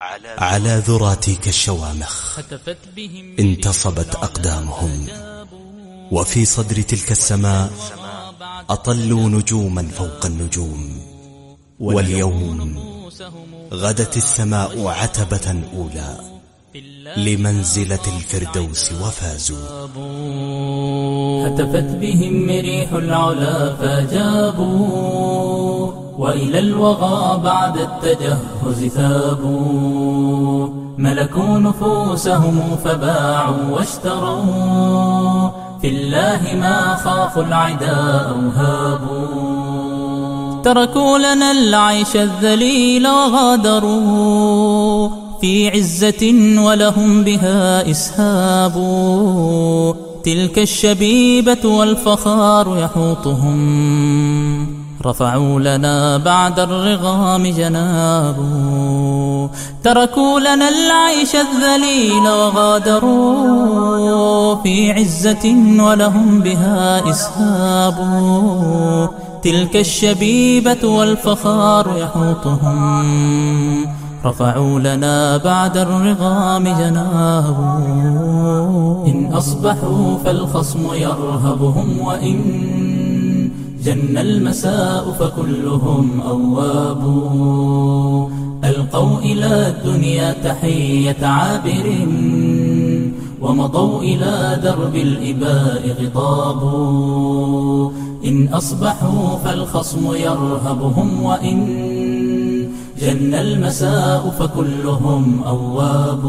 على ذراتك الشوامخ انتصبت أقدامهم، وفي صدر تلك السماء أطلوا نجوما فوق النجوم. واليوم غدت السماء عتبة أولى لمنزلة الفردوس وفازوا. هتفت بهم ريح العلا فجابوا، وإلى الوغى بعد التجهز ثابوا. ملكوا نفوسهم فباعوا واشتروا، في الله ما خافوا العداء أو هابوا. تركوا لنا العيش الذليل وغادروا، في عزة ولهم بها إسهاب. تلك الشبيبة والفخار يحوطهم، رفعوا لنا بعد الرغام جناب. تركوا لنا العيش الذليل وغادروا، في عزة ولهم بها إسهاب. تلك الشبيبة والفخار يحوطهم، رفعوا لنا بعد الرغام جناب. إن أصبحوا فالخصم يرهبهم، وإن جن المساء فكلهم أواب. ألقوا إلى الدنيا تحية عابر، ومضوا إلى درب الإباء غضاب. إن أصبحوا فالخصم يرهبهم، وإن جن المساء فكلهم أواب.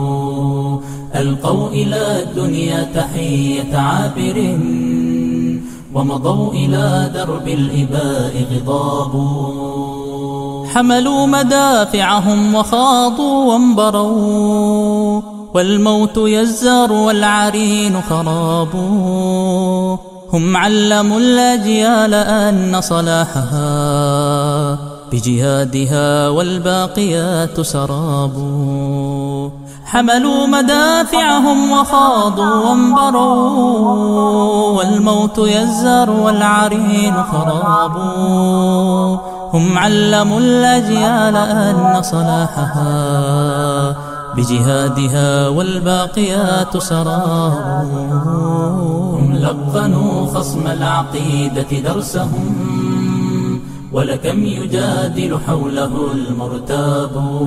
ألقوا إلى الدنيا تحية عابر، ومضوا إلى درب الإباء غضاب. حملوا مدافعهم وخاضوا وانبروا، والموت يزار والعرين خراب. هم علموا الأجيال أن صلاحها بجهادها والباقيات سراب. حملوا مدافعهم وخاضوا وانبروا، والموت يزار والعرين خراب. هم علموا الأجيال أن صلاحها بجهادها والباقيات سراب. هم لقنوا خصم العقيدة درسهم، ولكم يجادل حوله المرتاب.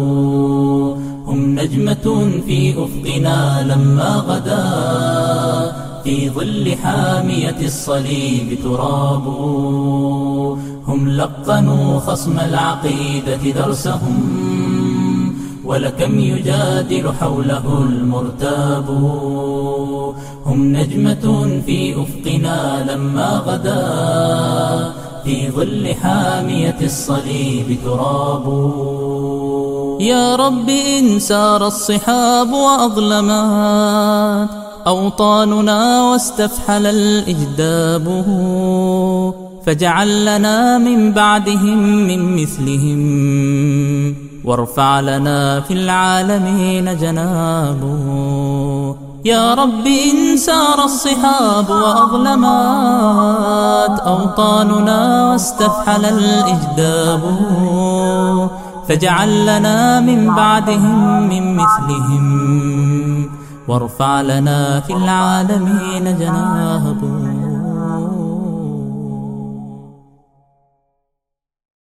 هم نجمة في أفقنا لما غدا، في ظل حامية الصليب تراب. هم لقنوا خصم العقيدة درسهم، ولكم يجادل حوله المرتاب. هم نجمة في أفقنا لما غدا، في ظل حامية الصليب تراب. يا رب إن سار الصحاب وأظلمات أوطاننا واستفحل الإجداب، فاجعل لنا من بعدهم من مثلهم، وارفع لنا في العالمين جنابه. يا رب إن سار الصحاب وأظلمات أوطاننا واستفحل الإجداب، فاجعل لنا من بعدهم من مثلهم، وارفع لنا في العالمين جنابه.